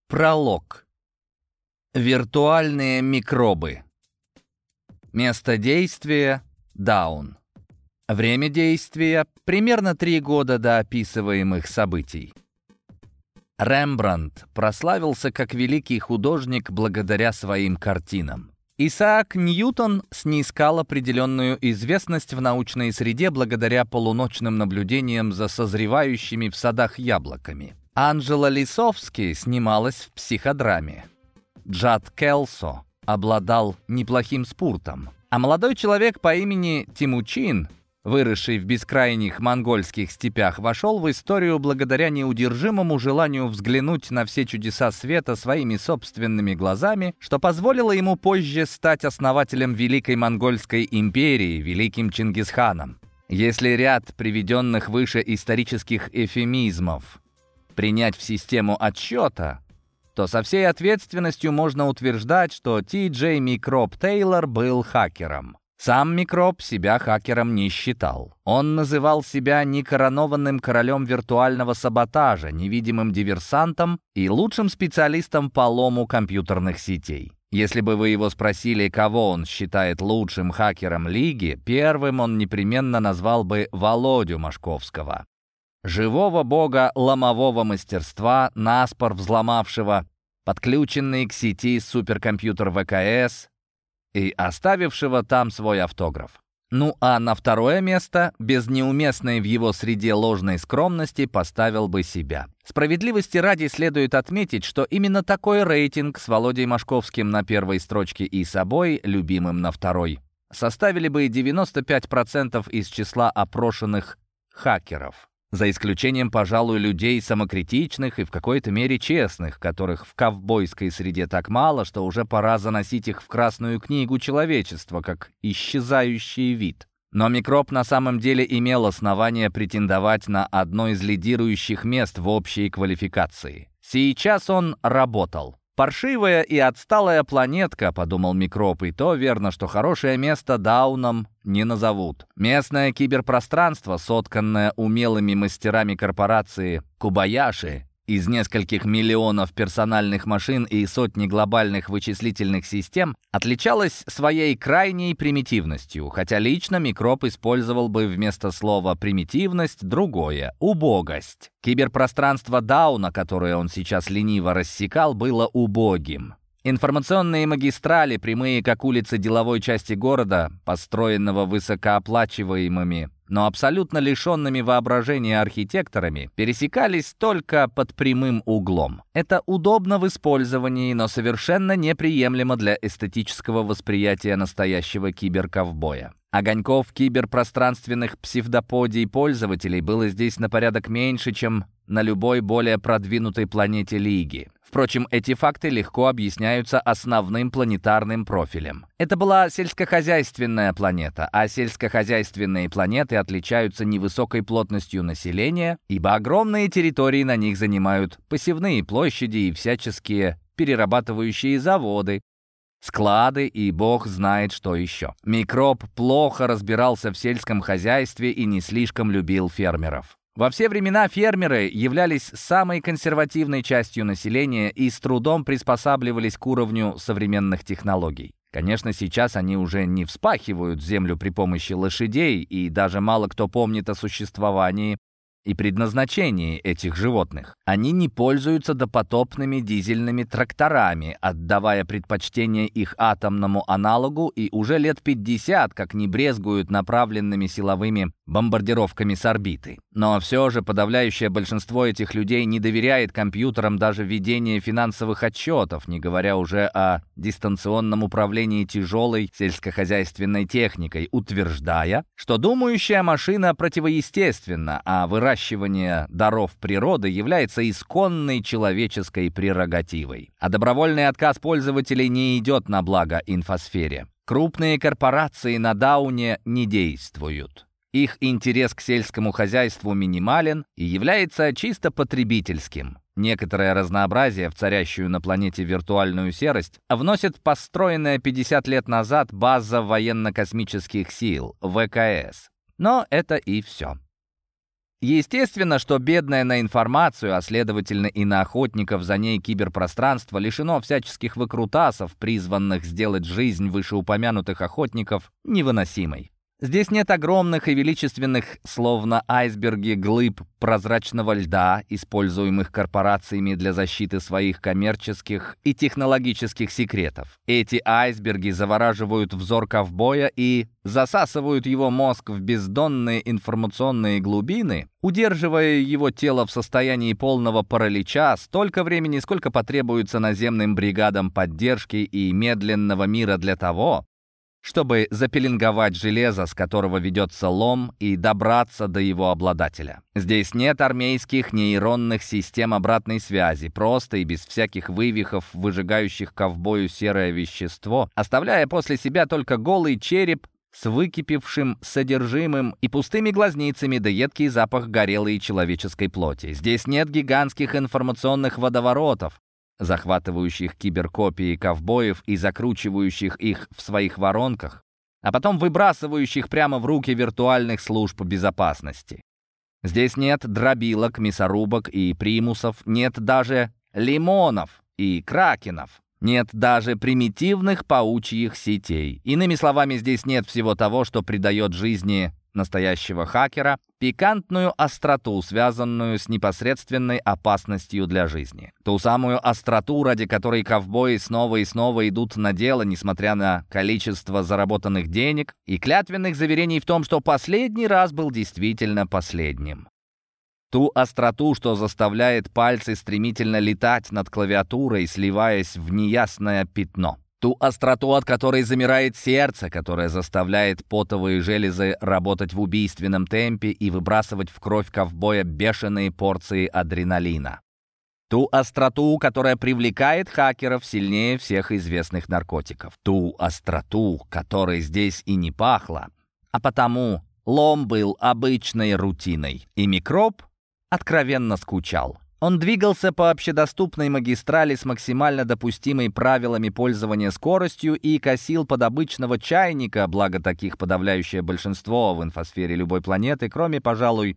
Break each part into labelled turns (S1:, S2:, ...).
S1: Пролог. Виртуальные микробы. Место действия — Даун. Время действия — примерно 3 года до описываемых событий. Рембрандт прославился как великий художник благодаря своим картинам. Исаак Ньютон снискал определенную известность в научной среде благодаря полуночным наблюдениям за созревающими в садах яблоками. Анджела Лисовски снималась в психодраме. Джад Келсо обладал неплохим спортом. А молодой человек по имени Тимучин, выросший в бескрайних монгольских степях, вошел в историю благодаря неудержимому желанию взглянуть на все чудеса света своими собственными глазами, что позволило ему позже стать основателем Великой Монгольской империи, Великим Чингисханом. Если ряд приведенных выше исторических эвфемизмов принять в систему отсчета, то со всей ответственностью можно утверждать, что Ти Джей Микроб Тейлор был хакером. Сам Микроб себя хакером не считал. Он называл себя некоронованным королем виртуального саботажа, невидимым диверсантом и лучшим специалистом по лому компьютерных сетей. Если бы вы его спросили, кого он считает лучшим хакером Лиги, первым он непременно назвал бы Володю Машковского. Живого бога ломового мастерства, наспор взломавшего подключенный к сети суперкомпьютер ВКС и оставившего там свой автограф. Ну а на второе место, без неуместной в его среде ложной скромности, поставил бы себя. Справедливости ради следует отметить, что именно такой рейтинг с Володей Машковским на первой строчке и собой, любимым на второй, составили бы 95% из числа опрошенных хакеров. За исключением, пожалуй, людей самокритичных и в какой-то мере честных, которых в ковбойской среде так мало, что уже пора заносить их в Красную книгу человечества, как исчезающий вид. Но Микроб на самом деле имел основание претендовать на одно из лидирующих мест в общей квалификации. Сейчас он работал. «Паршивая и отсталая планетка», — подумал Микроб, и то верно, что хорошее место Дауном не назовут. Местное киберпространство, сотканное умелыми мастерами корпорации Кубаяши, из нескольких миллионов персональных машин и сотни глобальных вычислительных систем, отличалось своей крайней примитивностью, хотя лично Микроб использовал бы вместо слова «примитивность» другое — «убогость». Киберпространство Дауна, которое он сейчас лениво рассекал, было убогим. Информационные магистрали, прямые как улицы деловой части города, построенного высокооплачиваемыми, но абсолютно лишенными воображения архитекторами, пересекались только под прямым углом. Это удобно в использовании, но совершенно неприемлемо для эстетического восприятия настоящего киберковбоя. Огоньков киберпространственных псевдоподий пользователей было здесь на порядок меньше, чем на любой более продвинутой планете Лиги. Впрочем, эти факты легко объясняются основным планетарным профилем. Это была сельскохозяйственная планета, а сельскохозяйственные планеты отличаются невысокой плотностью населения, ибо огромные территории на них занимают посевные площади и всяческие перерабатывающие заводы, склады и бог знает что еще. Микроб плохо разбирался в сельском хозяйстве и не слишком любил фермеров. Во все времена фермеры являлись самой консервативной частью населения и с трудом приспосабливались к уровню современных технологий. Конечно, сейчас они уже не вспахивают землю при помощи лошадей, и даже мало кто помнит о существовании и предназначении этих животных. Они не пользуются допотопными дизельными тракторами, отдавая предпочтение их атомному аналогу, и уже лет 50 как не брезгуют направленными силовыми бомбардировками с орбиты. Но все же подавляющее большинство этих людей не доверяет компьютерам даже ведения финансовых отчетов, не говоря уже о дистанционном управлении тяжелой сельскохозяйственной техникой, утверждая, что думающая машина противоестественна, а выращивание даров природы является исконной человеческой прерогативой. А добровольный отказ пользователей не идет на благо инфосфере. Крупные корпорации на Дауне не действуют. Их интерес к сельскому хозяйству минимален и является чисто потребительским. Некоторое разнообразие в царящую на планете виртуальную серость вносит построенная 50 лет назад база военно-космических сил, ВКС. Но это и все. Естественно, что бедное на информацию, а следовательно и на охотников за ней киберпространство, лишено всяческих выкрутасов, призванных сделать жизнь вышеупомянутых охотников невыносимой. Здесь нет огромных и величественных, словно айсберги, глыб прозрачного льда, используемых корпорациями для защиты своих коммерческих и технологических секретов. Эти айсберги завораживают взор ковбоя и засасывают его мозг в бездонные информационные глубины, удерживая его тело в состоянии полного паралича столько времени, сколько потребуется наземным бригадам поддержки и медленного мира для того, чтобы запеленговать железо, с которого ведется лом, и добраться до его обладателя. Здесь нет армейских нейронных систем обратной связи, просто и без всяких вывихов, выжигающих ковбою серое вещество, оставляя после себя только голый череп с выкипевшим содержимым и пустыми глазницами, да едкий запах горелой человеческой плоти. Здесь нет гигантских информационных водоворотов, захватывающих киберкопии ковбоев и закручивающих их в своих воронках, а потом выбрасывающих прямо в руки виртуальных служб безопасности. Здесь нет дробилок, мясорубок и примусов, нет даже лимонов и кракенов, нет даже примитивных паучьих сетей. Иными словами, здесь нет всего того, что придает жизни настоящего хакера пикантную остроту, связанную с непосредственной опасностью для жизни. Ту самую остроту, ради которой ковбои снова и снова идут на дело, несмотря на количество заработанных денег и клятвенных заверений в том, что последний раз был действительно последним. Ту остроту, что заставляет пальцы стремительно летать над клавиатурой, сливаясь в неясное пятно. Ту остроту, от которой замирает сердце, которая заставляет потовые железы работать в убийственном темпе и выбрасывать в кровь ковбоя бешеные порции адреналина. Ту остроту, которая привлекает хакеров сильнее всех известных наркотиков. Ту остроту, которой здесь и не пахло, а потому лом был обычной рутиной, и микроб откровенно скучал. Он двигался по общедоступной магистрали с максимально допустимой правилами пользования скоростью и косил под обычного чайника, благо таких подавляющее большинство в инфосфере любой планеты, кроме, пожалуй,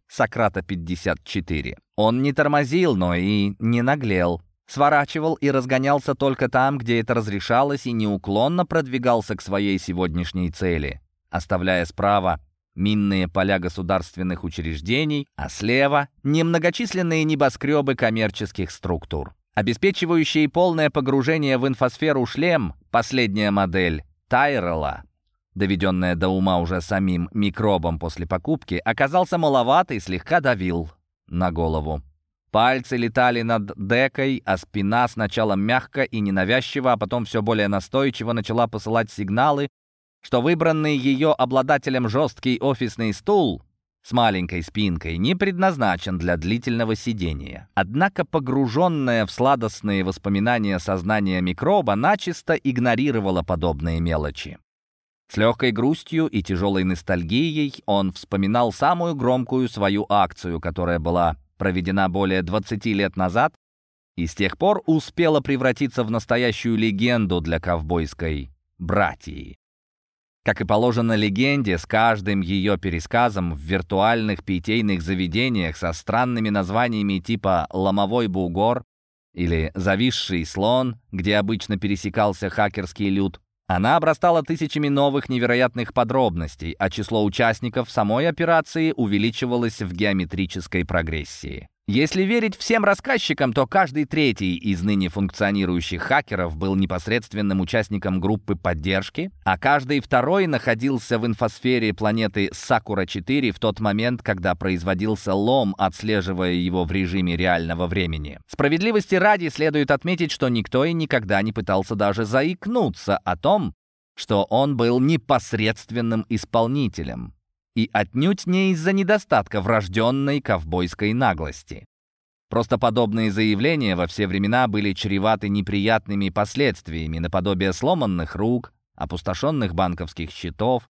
S1: Сократа-54. Он не тормозил, но и не наглел. Сворачивал и разгонялся только там, где это разрешалось, и неуклонно продвигался к своей сегодняшней цели, оставляя справа минные поля государственных учреждений, а слева — немногочисленные небоскребы коммерческих структур. Обеспечивающий полное погружение в инфосферу шлем, последняя модель Тайрелла, доведенная до ума уже самим микробом после покупки, оказался маловат и слегка давил на голову. Пальцы летали над декой, а спина сначала мягко и ненавязчиво, а потом все более настойчиво начала посылать сигналы, что выбранный ее обладателем жесткий офисный стул с маленькой спинкой не предназначен для длительного сидения. Однако погруженное в сладостные воспоминания сознание микроба начисто игнорировало подобные мелочи. С легкой грустью и тяжелой ностальгией он вспоминал самую громкую свою акцию, которая была проведена более 20 лет назад и с тех пор успела превратиться в настоящую легенду для ковбойской братьи. Как и положено легенде, с каждым ее пересказом в виртуальных питейных заведениях со странными названиями типа «Ломовой бугор» или «Зависший слон», где обычно пересекался хакерский люд, она обрастала тысячами новых невероятных подробностей, а число участников самой операции увеличивалось в геометрической прогрессии. Если верить всем рассказчикам, то каждый третий из ныне функционирующих хакеров был непосредственным участником группы поддержки, а каждый второй находился в инфосфере планеты Сакура-4 в тот момент, когда производился лом, отслеживая его в режиме реального времени. Справедливости ради следует отметить, что никто и никогда не пытался даже заикнуться о том, что он был непосредственным исполнителем. И отнюдь не из-за недостатка врожденной ковбойской наглости. Просто подобные заявления во все времена были чреваты неприятными последствиями, наподобие сломанных рук, опустошенных банковских счетов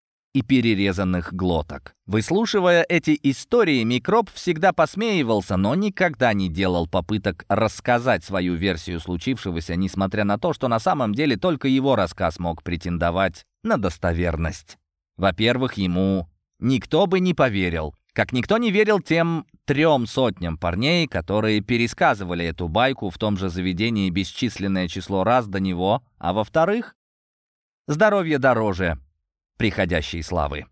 S1: и перерезанных глоток. Выслушивая эти истории, микроб всегда посмеивался, но никогда не делал попыток рассказать свою версию случившегося, несмотря на то, что на самом деле только его рассказ мог претендовать на достоверность. Во-первых, ему никто бы не поверил. Как никто не верил тем 300 парней, которые пересказывали эту байку в том же заведении бесчисленное число раз до него, а во-вторых, здоровье дороже приходящей славы.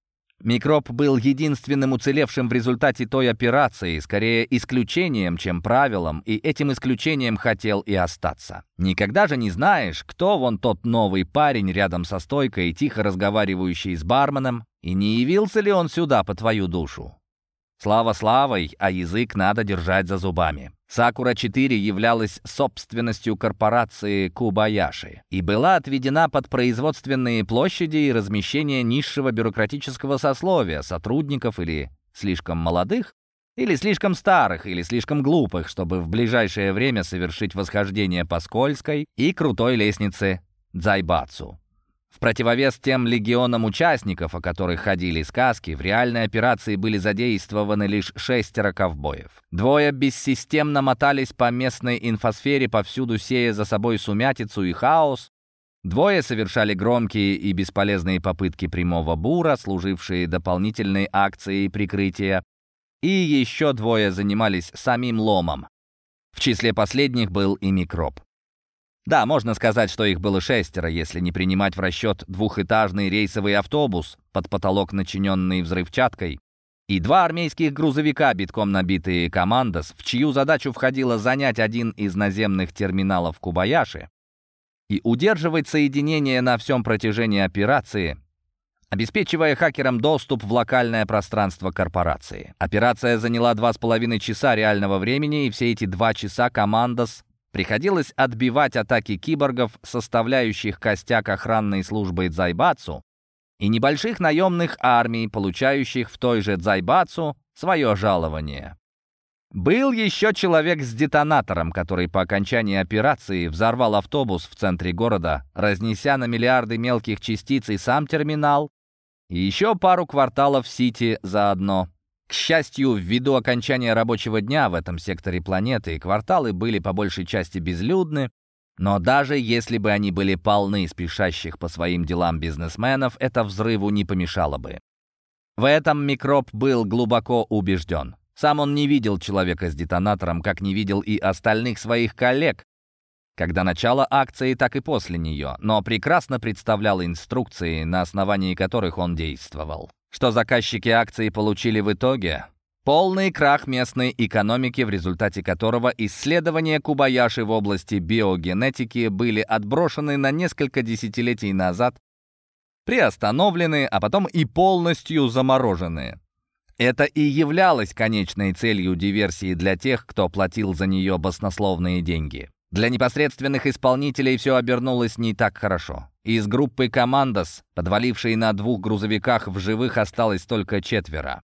S1: Микроб был единственным уцелевшим в результате той операции, скорее исключением, чем правилом, и этим исключением хотел и остаться. Никогда же не знаешь, кто вон тот новый парень рядом со стойкой, тихо разговаривающий с барменом, и не явился ли он сюда по твою душу. Слава славой, а язык надо держать за зубами. Сакура-4 являлась собственностью корпорации Кубаяши и была отведена под производственные площади и размещение низшего бюрократического сословия, сотрудников или слишком молодых, или слишком старых, или слишком глупых, чтобы в ближайшее время совершить восхождение по скользкой и крутой лестнице Дзайбацу. В противовес тем легионам участников, о которых ходили сказки, в реальной операции были задействованы лишь 6 ковбоев. 2 бессистемно мотались по местной инфосфере, повсюду сея за собой сумятицу и хаос. 2 совершали громкие и бесполезные попытки прямого бура, служившие дополнительной акцией прикрытия. И еще 2 занимались самим ломом. В числе последних был и Микроб. Да, можно сказать, что их было 6, если не принимать в расчет двухэтажный рейсовый автобус, под потолок начиненный взрывчаткой, и 2 армейских грузовика, битком набитые «Командос», в чью задачу входило занять один из наземных терминалов Кубаяши и удерживать соединение на всем протяжении операции, обеспечивая хакерам доступ в локальное пространство корпорации. Операция заняла 2,5 часа реального времени, и все эти 2 часа «Командос» приходилось отбивать атаки киборгов, составляющих костяк охранной службы Дзайбацу, и небольших наемных армий, получающих в той же Дзайбацу свое жалование. Был еще человек с детонатором, который по окончании операции взорвал автобус в центре города, разнеся на миллиарды мелких частиц и сам терминал, и еще пару кварталов Сити заодно. К счастью, ввиду окончания рабочего дня в этом секторе планеты кварталы были по большей части безлюдны, но даже если бы они были полны спешащих по своим делам бизнесменов, это взрыву не помешало бы. В этом Микроб был глубоко убежден. Сам он не видел человека с детонатором, как не видел и остальных своих коллег, как до начала акции, так и после нее, но прекрасно представлял инструкции, на основании которых он действовал. Что заказчики акции получили в итоге? Полный крах местной экономики, в результате которого исследования Кубаяши в области биогенетики были отброшены на несколько десятилетий назад, приостановлены, а потом и полностью заморожены. Это и являлось конечной целью диверсии для тех, кто платил за нее баснословные деньги. Для непосредственных исполнителей все обернулось не так хорошо. Из группы «Командос», подвалившей на 2 грузовиках, в живых осталось только 4.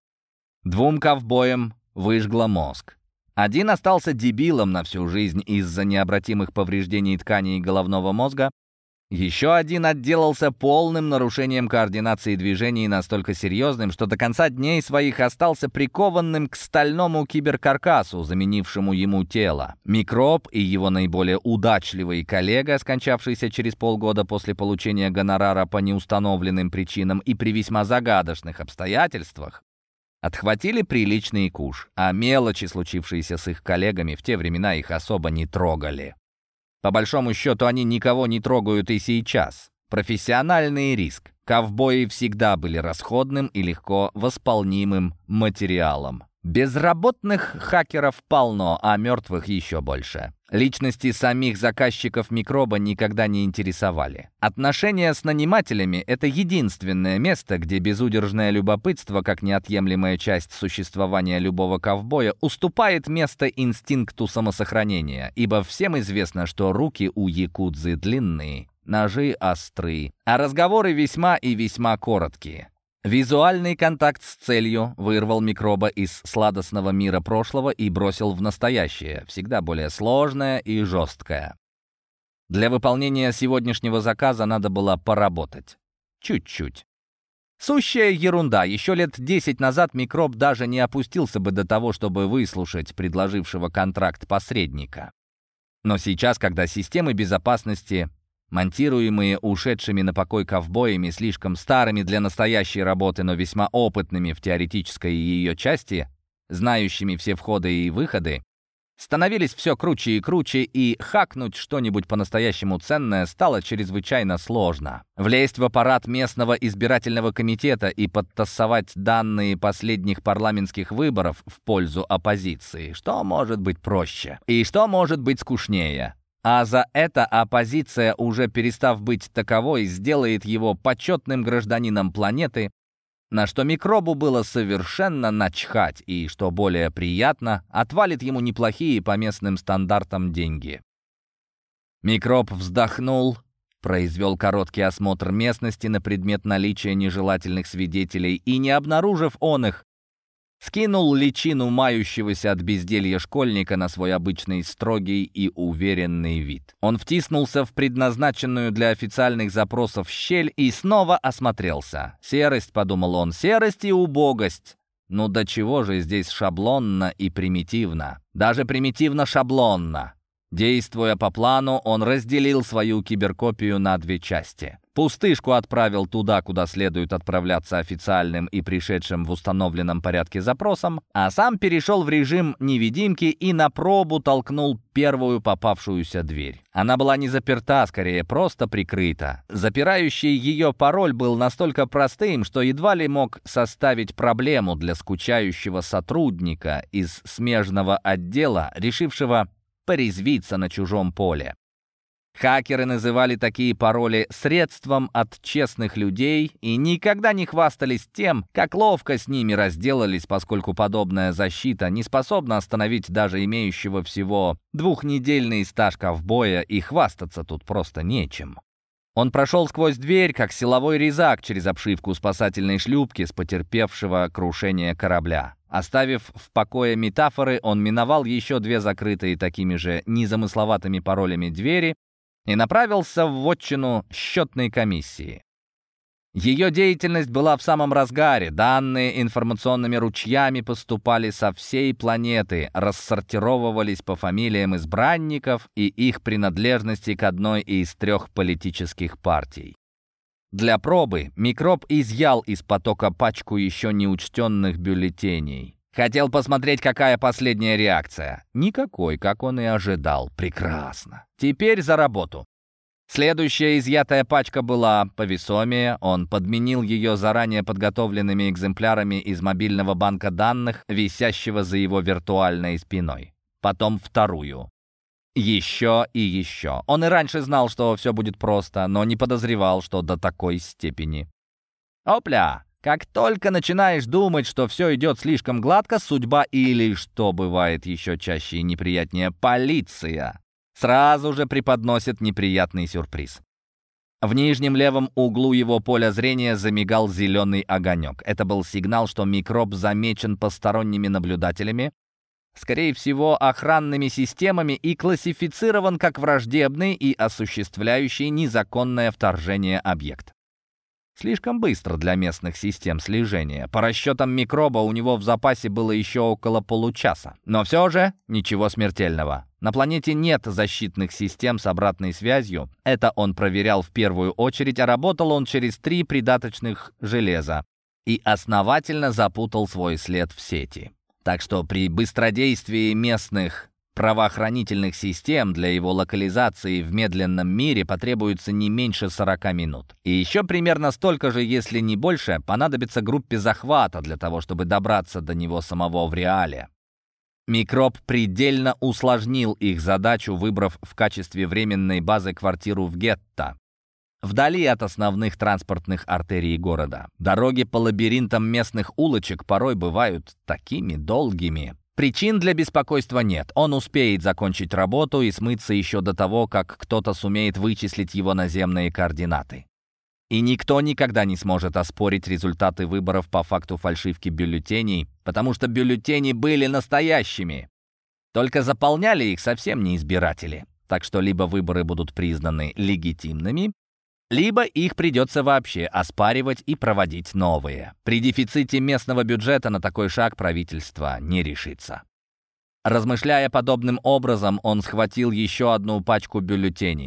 S1: 2 ковбоям выжгло мозг. 1 остался дебилом на всю жизнь из-за необратимых повреждений тканей головного мозга. Еще 1 отделался полным нарушением координации движений, настолько серьезным, что до конца дней своих остался прикованным к стальному киберкаркасу, заменившему ему тело. Микроб и его наиболее удачливый коллега, скончавшийся через полгода после получения гонорара по неустановленным причинам и при весьма загадочных обстоятельствах, отхватили приличный куш, а мелочи, случившиеся с их коллегами, в те времена их особо не трогали. По большому счету, они никого не трогают и сейчас. Профессиональный риск. Ковбои всегда были расходным и легко восполнимым материалом. Безработных хакеров полно, а мертвых еще больше. Личности самих заказчиков Микроба никогда не интересовали. Отношения с нанимателями — это единственное место, где безудержное любопытство, как неотъемлемая часть существования любого ковбоя, уступает место инстинкту самосохранения, ибо всем известно, что руки у якудзы длинные, ножи острые, а разговоры весьма и весьма короткие. Визуальный контакт с целью вырвал Микроба из сладостного мира прошлого и бросил в настоящее, всегда более сложное и жесткое. Для выполнения сегодняшнего заказа надо было поработать. Чуть-чуть. Сущая ерунда. Еще лет 10 назад Микроб даже не опустился бы до того, чтобы выслушать предложившего контракт посредника. Но сейчас, когда системы безопасности монтируемые ушедшими на покой ковбоями, слишком старыми для настоящей работы, но весьма опытными в теоретической ее части, знающими все входы и выходы, становились все круче и круче, и хакнуть что-нибудь по-настоящему ценное стало чрезвычайно сложно. Влезть в аппарат местного избирательного комитета и подтасовать данные последних парламентских выборов в пользу оппозиции. Что может быть проще? И что может быть скучнее? А за это оппозиция, уже перестав быть таковой, сделает его почетным гражданином планеты, на что микробу было совершенно начхать, и, что более приятно, отвалит ему неплохие по местным стандартам деньги. Микроб вздохнул, произвел короткий осмотр местности на предмет наличия нежелательных свидетелей и, не обнаружив их, скинул личину мающегося от безделья школьника на свой обычный строгий и уверенный вид. Он втиснулся в предназначенную для официальных запросов щель и снова осмотрелся. «Серость», — подумал он, — «серость и убогость». Ну до чего же здесь шаблонно и примитивно? Даже примитивно-шаблонно. Действуя по плану, он разделил свою киберкопию на две части. Пустышку отправил туда, куда следует отправляться официальным и пришедшим в установленном порядке запросом, а сам перешел в режим невидимки и на пробу толкнул первую попавшуюся дверь. Она была не заперта, скорее просто прикрыта. Запирающий ее пароль был настолько простым, что едва ли мог составить проблему для скучающего сотрудника из смежного отдела, решившего порезвиться на чужом поле. Хакеры называли такие пароли средством от честных людей и никогда не хвастались тем, как ловко с ними разделались, поскольку подобная защита не способна остановить даже имеющего всего двухнедельный стаж ковбоя, и хвастаться тут просто нечем. Он прошел сквозь дверь, как силовой резак через обшивку спасательной шлюпки с потерпевшего крушение корабля. Оставив в покое метафоры, он миновал еще две закрытые такими же незамысловатыми паролями двери и направился в вотчину счетной комиссии. Ее деятельность была в самом разгаре. Данные информационными ручьями поступали со всей планеты, рассортировывались по фамилиям избранников и их принадлежности к одной из трех политических партий. Для пробы микроб изъял из потока пачку еще неучтенных бюллетеней. Хотел посмотреть, какая последняя реакция. Никакой, как он и ожидал. Прекрасно. Теперь за работу. Следующая изъятая пачка была повесомее. Он подменил ее заранее подготовленными экземплярами из мобильного банка данных, висящего за его виртуальной спиной. Потом вторую. Еще и еще. Он и раньше знал, что все будет просто, но не подозревал, что до такой степени. Опля! Как только начинаешь думать, что все идет слишком гладко, судьба или, что бывает еще чаще и неприятнее, полиция сразу же преподносит неприятный сюрприз. В нижнем левом углу его поля зрения замигал зеленый огонек. Это был сигнал, что микроб замечен посторонними наблюдателями, скорее всего, охранными системами, и классифицирован как враждебный и осуществляющий незаконное вторжение объект. Слишком быстро для местных систем слежения. По расчетам микроба у него в запасе было еще около получаса. Но все же ничего смертельного. На планете нет защитных систем с обратной связью. Это он проверял в первую очередь, а работал он через 3 придаточных железа и основательно запутал свой след в сети. Так что при быстродействии местных правоохранительных систем для его локализации в медленном мире потребуется не меньше 40 минут. И еще примерно столько же, если не больше, понадобится группе захвата для того, чтобы добраться до него самого в реале. Микроб предельно усложнил их задачу, выбрав в качестве временной базы квартиру в гетто, вдали от основных транспортных артерий города. Дороги по лабиринтам местных улочек порой бывают такими долгими. Причин для беспокойства нет. Он успеет закончить работу и смыться еще до того, как кто-то сумеет вычислить его наземные координаты. И никто никогда не сможет оспорить результаты выборов по факту фальшивки бюллетеней, потому что бюллетени были настоящими. Только заполняли их совсем не избиратели. Так что либо выборы будут признаны легитимными, либо их придется вообще оспаривать и проводить новые. При дефиците местного бюджета на такой шаг правительство не решится. Размышляя подобным образом, он схватил еще одну пачку бюллетеней.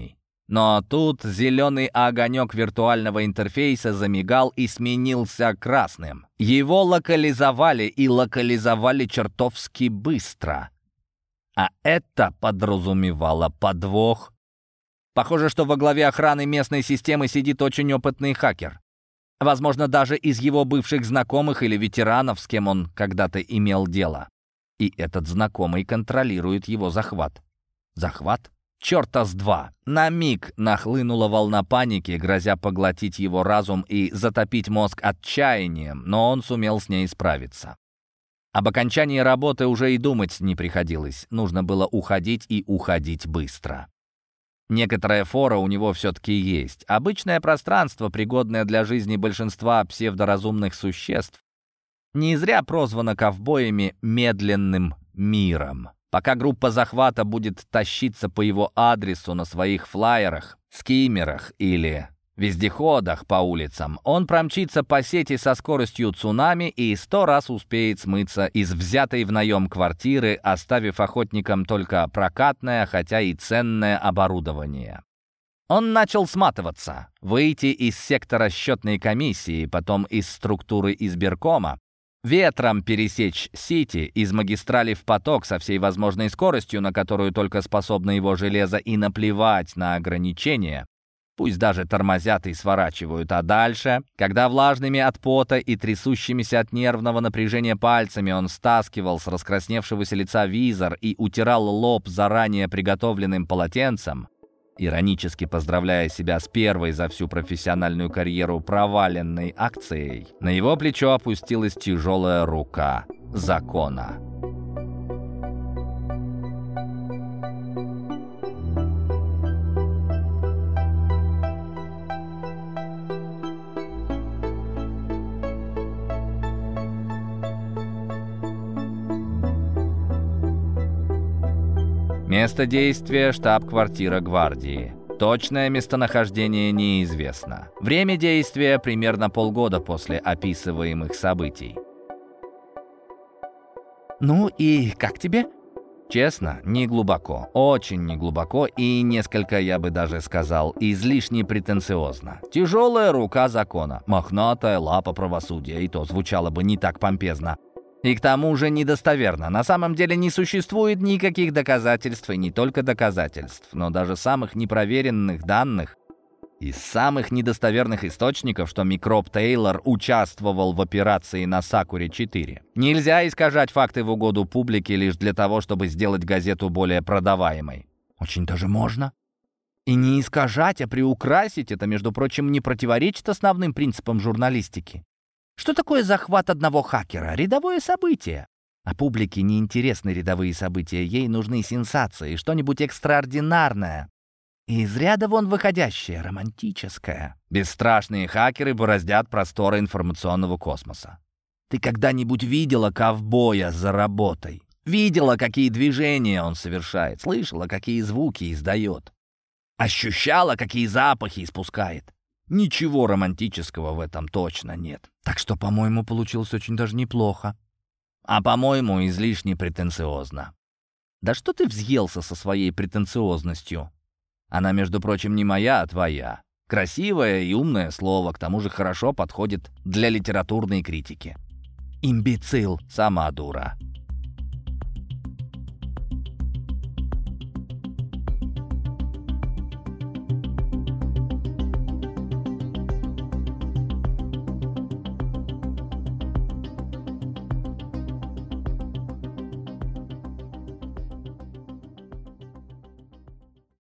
S1: Но тут зеленый огонек виртуального интерфейса замигал и сменился красным. Его локализовали и локализовали чертовски быстро. А это подразумевало подвох. Похоже, что во главе охраны местной системы сидит очень опытный хакер. Возможно, даже из его бывших знакомых или ветеранов, с кем он когда-то имел дело. И этот знакомый контролирует его захват. Захват? Черта с два! На миг нахлынула волна паники, грозя поглотить его разум и затопить мозг отчаянием, но он сумел с ней справиться. Об окончании работы уже и думать не приходилось. Нужно было уходить и уходить быстро. Некоторая фора у него все-таки есть. Обычное пространство, пригодное для жизни большинства псевдоразумных существ, не зря прозвано ковбоями «медленным миром». Пока группа захвата будет тащиться по его адресу на своих флайерах, скиммерах или вездеходах по улицам, он промчится по сети со скоростью цунами и 100 раз успеет смыться из взятой в наем квартиры, оставив охотникам только прокатное, хотя и ценное оборудование. Он начал сматываться, выйти из сектора счетной комиссии, потом из структуры избиркома, ветром пересечь Сити, из магистрали в поток со всей возможной скоростью, на которую только способно его железо, и наплевать на ограничения. Пусть даже тормозят и сворачивают. А дальше, когда влажными от пота и трясущимися от нервного напряжения пальцами он стаскивал с раскрасневшегося лица визор и утирал лоб заранее приготовленным полотенцем, иронически поздравляя себя с первой за всю профессиональную карьеру проваленной акцией, на его плечо опустилась тяжелая рука закона. Место действия — штаб-квартира гвардии. Точное местонахождение неизвестно. Время действия — примерно полгода после описываемых событий. «Ну и как тебе?» Честно, не глубоко, очень не глубоко и несколько, я бы даже сказал, излишне претенциозно. Тяжелая рука закона, мохнатая лапа правосудия, и то звучало бы не так помпезно. И к тому же недостоверно. На самом деле не существует никаких доказательств, и не только доказательств, но даже самых непроверенных данных из самых недостоверных источников, что микроб Тейлор участвовал в операции на Сакуре-4. Нельзя искажать факты в угоду публике лишь для того, чтобы сделать газету более продаваемой. Очень даже можно. И не искажать, а приукрасить — это, между прочим, не противоречит основным принципам журналистики. Что такое захват одного хакера? Рядовое событие. А публике не интересны рядовые события, ей нужны сенсации, что-нибудь экстраординарное. И из ряда вон выходящее, романтическое. Бесстрашные хакеры бороздят просторы информационного космоса. Ты когда-нибудь видела ковбоя за работой? Видела, какие движения он совершает? Слышала, какие звуки издает? Ощущала, какие запахи испускает? Ничего романтического в этом точно нет. Так что, по-моему, получилось очень даже неплохо. А, по-моему, излишне претенциозно. Да что ты взъелся со своей претенциозностью? Она, между прочим, не моя, а твоя. Красивое и умное слово, к тому же хорошо подходит для литературной критики. Имбецил, сама дура.